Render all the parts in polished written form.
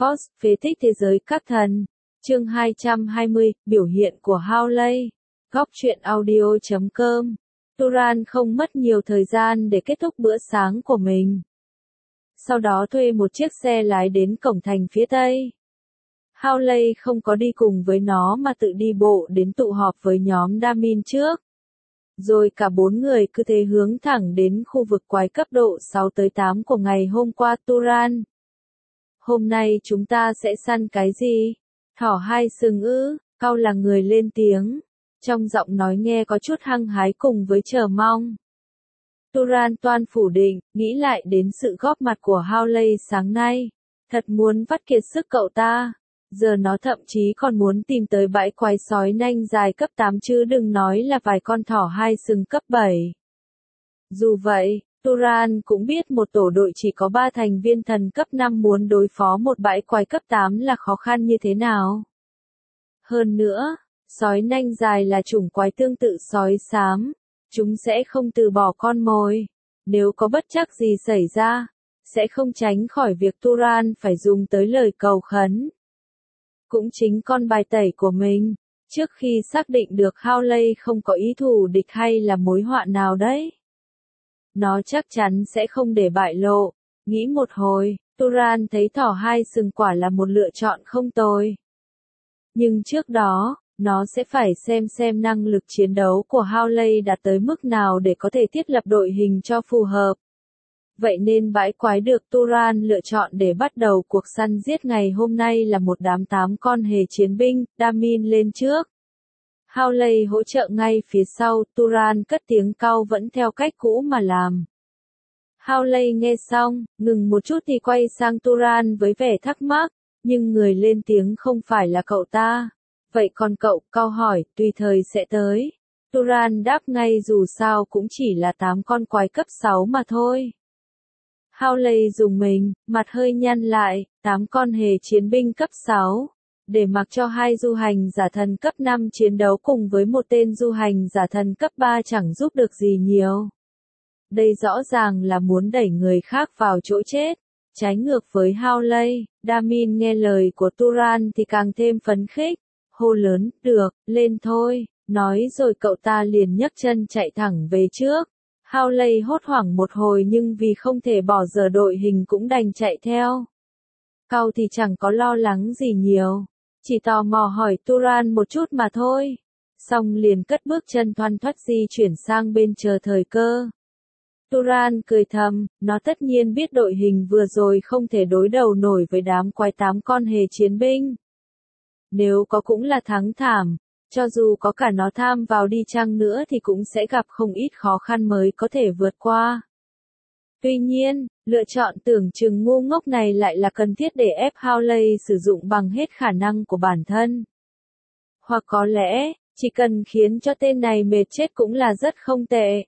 Force, phế tích thế giới các thần. Chương 220, biểu hiện của Howley. Góc truyện audio.com. Turan không mất nhiều thời gian để kết thúc bữa sáng của mình. Sau đó thuê một chiếc xe lái đến cổng thành phía tây. Howley không có đi cùng với nó mà tự đi bộ đến tụ họp với nhóm Damin trước. Rồi cả bốn người cứ thế hướng thẳng đến khu vực quái cấp độ 6 tới 8 của ngày hôm qua. Turan. Hôm nay chúng ta sẽ săn cái gì? Thỏ hai sừng ư? Cao là người lên tiếng. Trong giọng nói nghe có chút hăng hái cùng với chờ mong. Turan toan phủ định, nghĩ lại đến sự góp mặt của Howley sáng nay. Thật muốn vắt kiệt sức cậu ta. Giờ nó thậm chí còn muốn tìm tới bãi quái sói nanh dài cấp 8 chứ đừng nói là vài con thỏ hai sừng cấp 7. Dù vậy, Turan cũng biết một tổ đội chỉ có 3 thành viên thần cấp 5 muốn đối phó một bãi quái cấp 8 là khó khăn như thế nào. Hơn nữa, sói nanh dài là chủng quái tương tự sói xám. Chúng sẽ không từ bỏ con mồi. Nếu có bất trắc gì xảy ra, sẽ không tránh khỏi việc Turan phải dùng tới lời cầu khấn. Cũng chính con bài tẩy của mình, trước khi xác định được Howley không có ý thù địch hay là mối họa nào đấy. Nó chắc chắn sẽ không để bại lộ. Nghĩ một hồi, Turan thấy thỏ hai sừng quả là một lựa chọn không tồi. Nhưng trước đó, nó sẽ phải xem năng lực chiến đấu của Howley đạt tới mức nào để có thể thiết lập đội hình cho phù hợp. Vậy nên bãi quái được Turan lựa chọn để bắt đầu cuộc săn giết ngày hôm nay là một đám 8 con hề chiến binh. Damin lên trước. Howley hỗ trợ ngay phía sau. Turan cất tiếng cau vẫn theo cách cũ mà làm. Howley nghe xong, ngừng một chút thì quay sang Turan với vẻ thắc mắc, nhưng người lên tiếng không phải là cậu ta. Vậy còn cậu? Cau hỏi. Tùy thời sẽ tới. Turan đáp ngay, dù sao cũng chỉ là 8 con quái cấp 6 mà thôi. Howley dùng mình, mặt hơi nhăn lại. 8 con hề chiến binh cấp 6. Để mặc cho 2 du hành giả thần cấp 5 chiến đấu cùng với một tên du hành giả thần cấp 3 chẳng giúp được gì nhiều. Đây rõ ràng là muốn đẩy người khác vào chỗ chết. Trái ngược với Howley, Damin nghe lời của Turan thì càng thêm phấn khích. Hô lớn, được, lên thôi, nói rồi cậu ta liền nhấc chân chạy thẳng về trước. Howley hốt hoảng một hồi nhưng vì không thể bỏ dở đội hình cũng đành chạy theo. Cau thì chẳng có lo lắng gì nhiều, chỉ tò mò hỏi Turan một chút mà thôi. Xong liền cất bước chân thoăn thoắt di chuyển sang bên chờ thời cơ. Turan cười thầm, nó tất nhiên biết đội hình vừa rồi không thể đối đầu nổi với đám quái 8 con hề chiến binh. Nếu có cũng là thắng thảm, cho dù có cả nó tham vào đi chăng nữa thì cũng sẽ gặp không ít khó khăn mới có thể vượt qua. Tuy nhiên, lựa chọn tưởng chừng ngu ngốc này lại là cần thiết để ép Howley sử dụng bằng hết khả năng của bản thân. Hoặc có lẽ, chỉ cần khiến cho tên này mệt chết cũng là rất không tệ.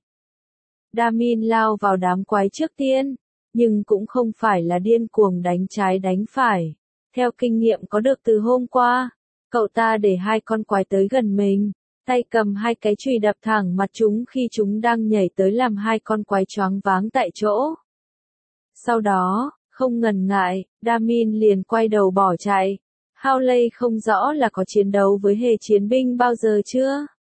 Damin lao vào đám quái trước tiên, nhưng cũng không phải là điên cuồng đánh trái đánh phải. Theo kinh nghiệm có được từ hôm qua, cậu ta để 2 con quái tới gần mình, tay cầm 2 cái chùy đập thẳng mặt chúng khi chúng đang nhảy tới làm 2 con quái choáng váng tại chỗ. Sau đó, không ngần ngại, Damin liền quay đầu bỏ chạy. Howley không rõ là có chiến đấu với hề chiến binh bao giờ chưa?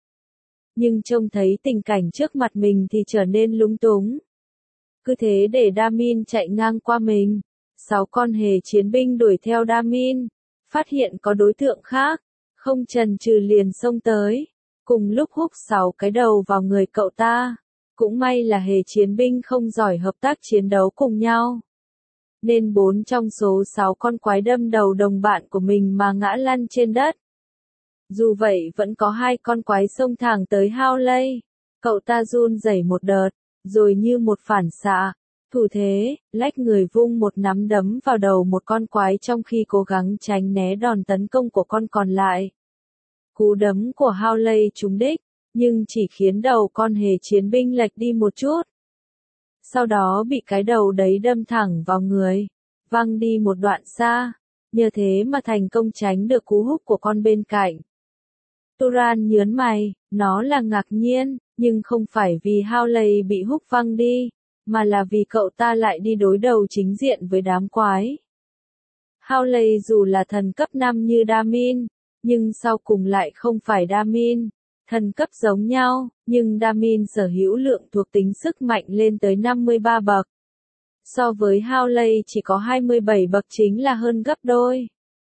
Nhưng trông thấy tình cảnh trước mặt mình thì trở nên lúng túng. Cứ thế để Damin chạy ngang qua mình. 6 con hề chiến binh đuổi theo Damin, phát hiện có đối tượng khác, không chần chừ liền xông tới, cùng lúc húc 6 cái đầu vào người cậu ta. Cũng may là hề chiến binh không giỏi hợp tác chiến đấu cùng nhau, nên 4 trong số 6 con quái đâm đầu đồng bạn của mình mà ngã lăn trên đất. Dù vậy vẫn có 2 con quái xông thẳng tới Howley, cậu ta run rẩy một đợt, rồi như một phản xạ, thủ thế, lách người vung một nắm đấm vào đầu một con quái trong khi cố gắng tránh né đòn tấn công của con còn lại. Cú đấm của Howley trúng đích, nhưng chỉ khiến đầu con hề chiến binh lệch đi một chút. Sau đó bị cái đầu đấy đâm thẳng vào người, văng đi một đoạn xa, nhờ thế mà thành công tránh được cú húc của con bên cạnh. Turan nhớn mày, nó là ngạc nhiên, nhưng không phải vì Howley bị húc văng đi, mà là vì cậu ta lại đi đối đầu chính diện với đám quái. Howley dù là thần cấp 5 như Damin, nhưng sau cùng lại không phải Damin. Thần cấp giống nhau, nhưng Damin sở hữu lượng thuộc tính sức mạnh lên tới 53 bậc. So với Howley chỉ có 27 bậc chính là hơn gấp đôi.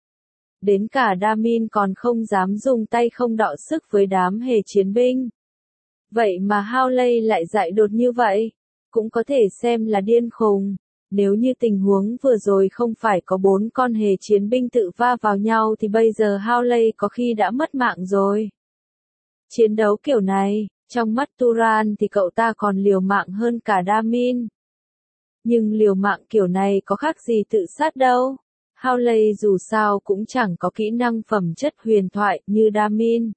Đến cả Damin còn không dám dùng tay không đọ sức với đám hề chiến binh. Vậy mà Howley lại dại đột như vậy, cũng có thể xem là điên khùng. Nếu như tình huống vừa rồi không phải có 4 con hề chiến binh tự va vào nhau thì bây giờ Howley có khi đã mất mạng rồi. Chiến đấu kiểu này, trong mắt Turan thì cậu ta còn liều mạng hơn cả Damin. Nhưng liều mạng kiểu này có khác gì tự sát đâu. Howley dù sao cũng chẳng có kỹ năng phẩm chất huyền thoại như Damin.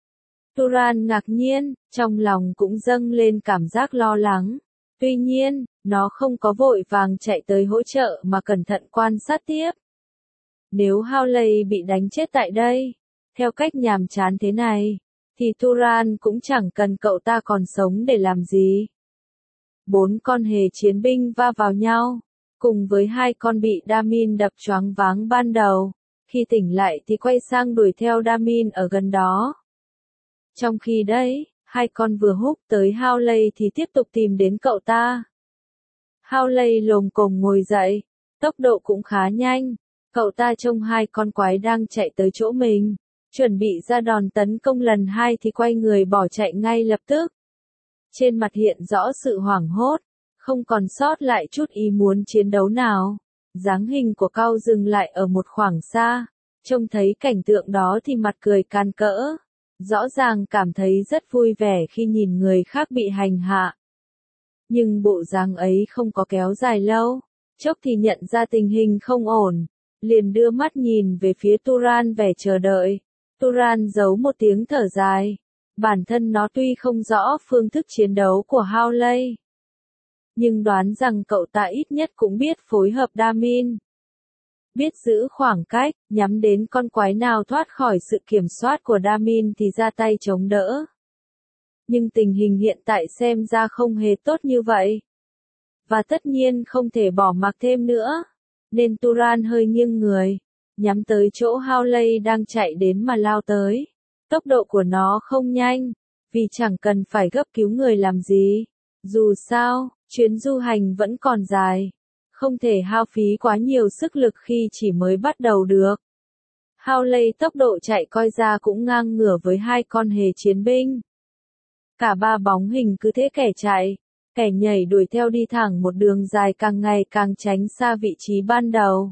Turan ngạc nhiên, trong lòng cũng dâng lên cảm giác lo lắng. Tuy nhiên, nó không có vội vàng chạy tới hỗ trợ mà cẩn thận quan sát tiếp. Nếu Howley bị đánh chết tại đây, theo cách nhàm chán thế này, thì Turan cũng chẳng cần cậu ta còn sống để làm gì. 4 con hề chiến binh va vào nhau, cùng với 2 con bị Damin đập choáng váng ban đầu, khi tỉnh lại thì quay sang đuổi theo Damin ở gần đó. Trong khi đấy, 2 con vừa húc tới Howley thì tiếp tục tìm đến cậu ta. Howley lồm cồm ngồi dậy, tốc độ cũng khá nhanh, cậu ta trông 2 con quái đang chạy tới chỗ mình, chuẩn bị ra đòn tấn công lần 2 thì quay người bỏ chạy ngay lập tức. Trên mặt hiện rõ sự hoảng hốt, không còn sót lại chút ý muốn chiến đấu nào. Dáng hình của Cao dừng lại ở một khoảng xa, trông thấy cảnh tượng đó thì mặt cười can cỡ. Rõ ràng cảm thấy rất vui vẻ khi nhìn người khác bị hành hạ. Nhưng bộ dáng ấy không có kéo dài lâu, chốc thì nhận ra tình hình không ổn, liền đưa mắt nhìn về phía Turan vẻ chờ đợi. Turan giấu một tiếng thở dài. Bản thân nó tuy không rõ phương thức chiến đấu của Howley, nhưng đoán rằng cậu ta ít nhất cũng biết phối hợp Damin. Biết giữ khoảng cách, nhắm đến con quái nào thoát khỏi sự kiểm soát của Damin thì ra tay chống đỡ. Nhưng tình hình hiện tại xem ra không hề tốt như vậy. Và tất nhiên không thể bỏ mặc thêm nữa. Nên Turan hơi nghiêng người, nhắm tới chỗ Howley đang chạy đến mà lao tới. Tốc độ của nó không nhanh, vì chẳng cần phải gấp cứu người làm gì. Dù sao, chuyến du hành vẫn còn dài. Không thể hao phí quá nhiều sức lực khi chỉ mới bắt đầu được. Howley tốc độ chạy coi ra cũng ngang ngửa với 2 con hề chiến binh. Cả 3 bóng hình cứ thế kẻ chạy, kẻ nhảy đuổi theo đi thẳng một đường dài càng ngày càng tránh xa vị trí ban đầu.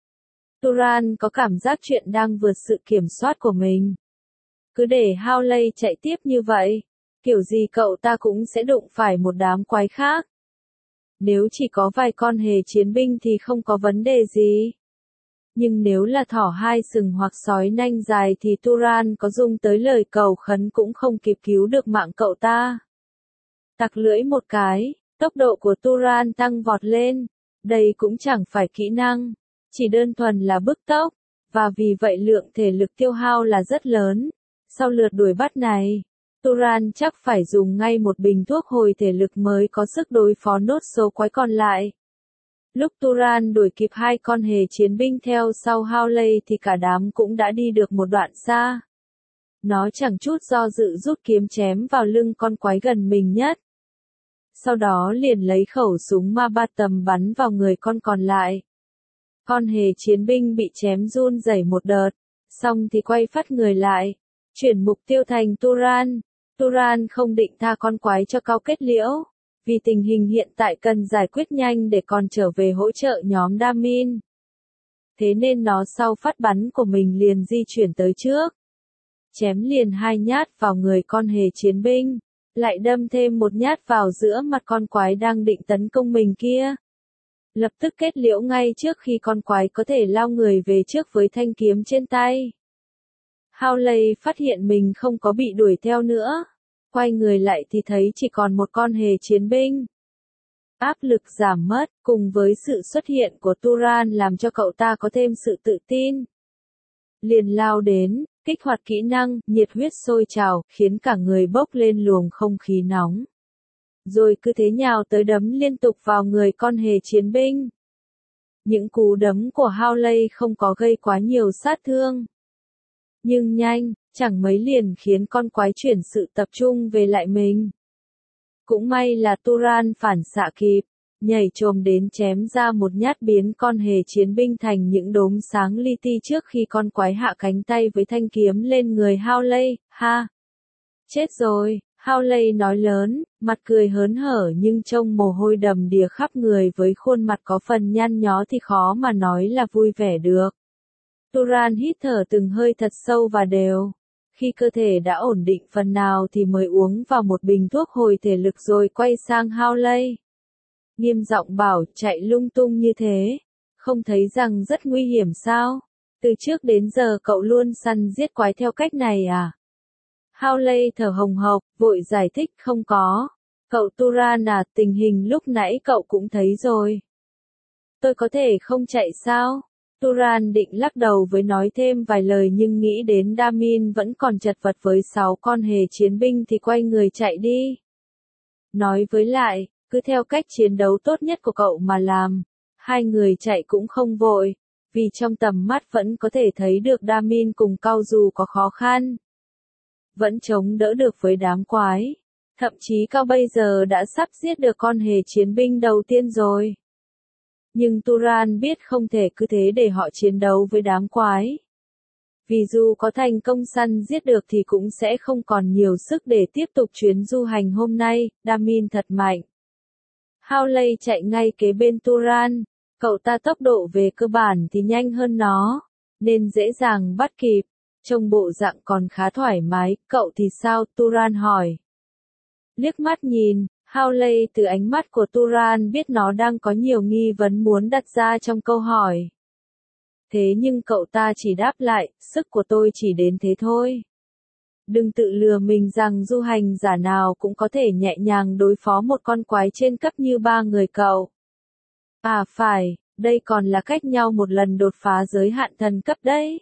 Turan có cảm giác chuyện đang vượt sự kiểm soát của mình. Cứ để Howley chạy tiếp như vậy, kiểu gì cậu ta cũng sẽ đụng phải một đám quái khác. Nếu chỉ có vài con hề chiến binh thì không có vấn đề gì. Nhưng nếu là thỏ 2 sừng hoặc sói nanh dài thì Turan có dùng tới lời cầu khấn cũng không kịp cứu được mạng cậu ta. Tặc lưỡi một cái, tốc độ của Turan tăng vọt lên. Đây cũng chẳng phải kỹ năng, chỉ đơn thuần là bứt tốc, và vì vậy lượng thể lực tiêu hao là rất lớn. Sau lượt đuổi bắt này, Turan chắc phải dùng ngay một bình thuốc hồi thể lực mới có sức đối phó nốt số quái còn lại. Lúc Turan đuổi kịp 2 con hề chiến binh theo sau Howley thì cả đám cũng đã đi được một đoạn xa. Nó chẳng chút do dự rút kiếm chém vào lưng con quái gần mình nhất. Sau đó liền lấy khẩu súng ma ba tầm bắn vào người con còn lại. Con hề chiến binh bị chém run rẩy một đợt, xong thì quay phát người lại, chuyển mục tiêu thành Turan. Turan không định tha con quái cho Cao kết liễu, vì tình hình hiện tại cần giải quyết nhanh để còn trở về hỗ trợ nhóm Damin. Thế nên nó sau phát bắn của mình liền di chuyển tới trước. Chém liền 2 nhát vào người con hề chiến binh, lại đâm thêm một nhát vào giữa mặt con quái đang định tấn công mình kia. Lập tức kết liễu ngay trước khi con quái có thể lao người về trước với thanh kiếm trên tay. Howley phát hiện mình không có bị đuổi theo nữa. Quay người lại thì thấy chỉ còn một con hề chiến binh. Áp lực giảm mất, cùng với sự xuất hiện của Turan làm cho cậu ta có thêm sự tự tin. Liền lao đến, kích hoạt kỹ năng, nhiệt huyết sôi trào, khiến cả người bốc lên luồng không khí nóng. Rồi cứ thế nhào tới đấm liên tục vào người con hề chiến binh. Những cú đấm của Howley không có gây quá nhiều sát thương. Nhưng nhanh, chẳng mấy liền khiến con quái chuyển sự tập trung về lại mình. Cũng may là Turan phản xạ kịp, nhảy chồm đến chém ra một nhát biến con hề chiến binh thành những đốm sáng li ti trước khi con quái hạ cánh tay với thanh kiếm lên người Howley. Ha! Chết rồi, Howley nói lớn, mặt cười hớn hở nhưng trông mồ hôi đầm đìa khắp người với khuôn mặt có phần nhăn nhó thì khó mà nói là vui vẻ được. Turan hít thở từng hơi thật sâu và đều. Khi cơ thể đã ổn định phần nào thì mới uống vào một bình thuốc hồi thể lực rồi quay sang Howley. Nghiêm giọng bảo, chạy lung tung như thế, không thấy rằng rất nguy hiểm sao? Từ trước đến giờ cậu luôn săn giết quái theo cách này à? Howley thở hồng hộc, vội giải thích, không có. Cậu Turan à, tình hình lúc nãy cậu cũng thấy rồi. Tôi có thể không chạy sao? Turan định lắc đầu với nói thêm vài lời nhưng nghĩ đến Damin vẫn còn chật vật với 6 con hề chiến binh thì quay người chạy đi. Nói với lại, cứ theo cách chiến đấu tốt nhất của cậu mà làm. Hai người chạy cũng không vội, vì trong tầm mắt vẫn có thể thấy được Damin cùng Cao dù có khó khăn. Vẫn chống đỡ được với đám quái. Thậm chí Cao bây giờ đã sắp giết được con hề chiến binh đầu tiên rồi. Nhưng Turan biết không thể cứ thế để họ chiến đấu với đám quái. Vì dù có thành công săn giết được thì cũng sẽ không còn nhiều sức để tiếp tục chuyến du hành hôm nay. Damin thật mạnh. Howley chạy ngay kế bên Turan. Cậu ta tốc độ về cơ bản thì nhanh hơn nó, nên dễ dàng bắt kịp. Trông bộ dạng còn khá thoải mái, cậu thì sao? Turan hỏi. Liếc mắt nhìn, Howley từ ánh mắt của Turan biết nó đang có nhiều nghi vấn muốn đặt ra trong câu hỏi. Thế nhưng cậu ta chỉ đáp lại, sức của tôi chỉ đến thế thôi. Đừng tự lừa mình rằng du hành giả nào cũng có thể nhẹ nhàng đối phó một con quái trên cấp như 3 người cậu. À phải, đây còn là cách nhau một lần đột phá giới hạn thần cấp đấy.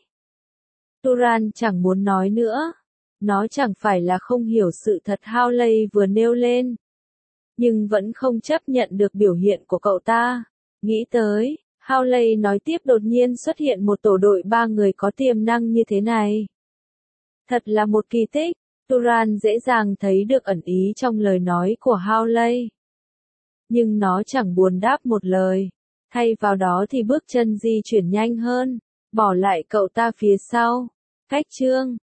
Turan chẳng muốn nói nữa. Nó chẳng phải là không hiểu sự thật Howley vừa nêu lên. Nhưng vẫn không chấp nhận được biểu hiện của cậu ta. Nghĩ tới, Howley nói tiếp, đột nhiên xuất hiện một tổ đội 3 người có tiềm năng như thế này. Thật là một kỳ tích. Turan dễ dàng thấy được ẩn ý trong lời nói của Howley. Nhưng nó chẳng buồn đáp một lời. Thay vào đó thì bước chân di chuyển nhanh hơn, bỏ lại cậu ta phía sau. Cách chương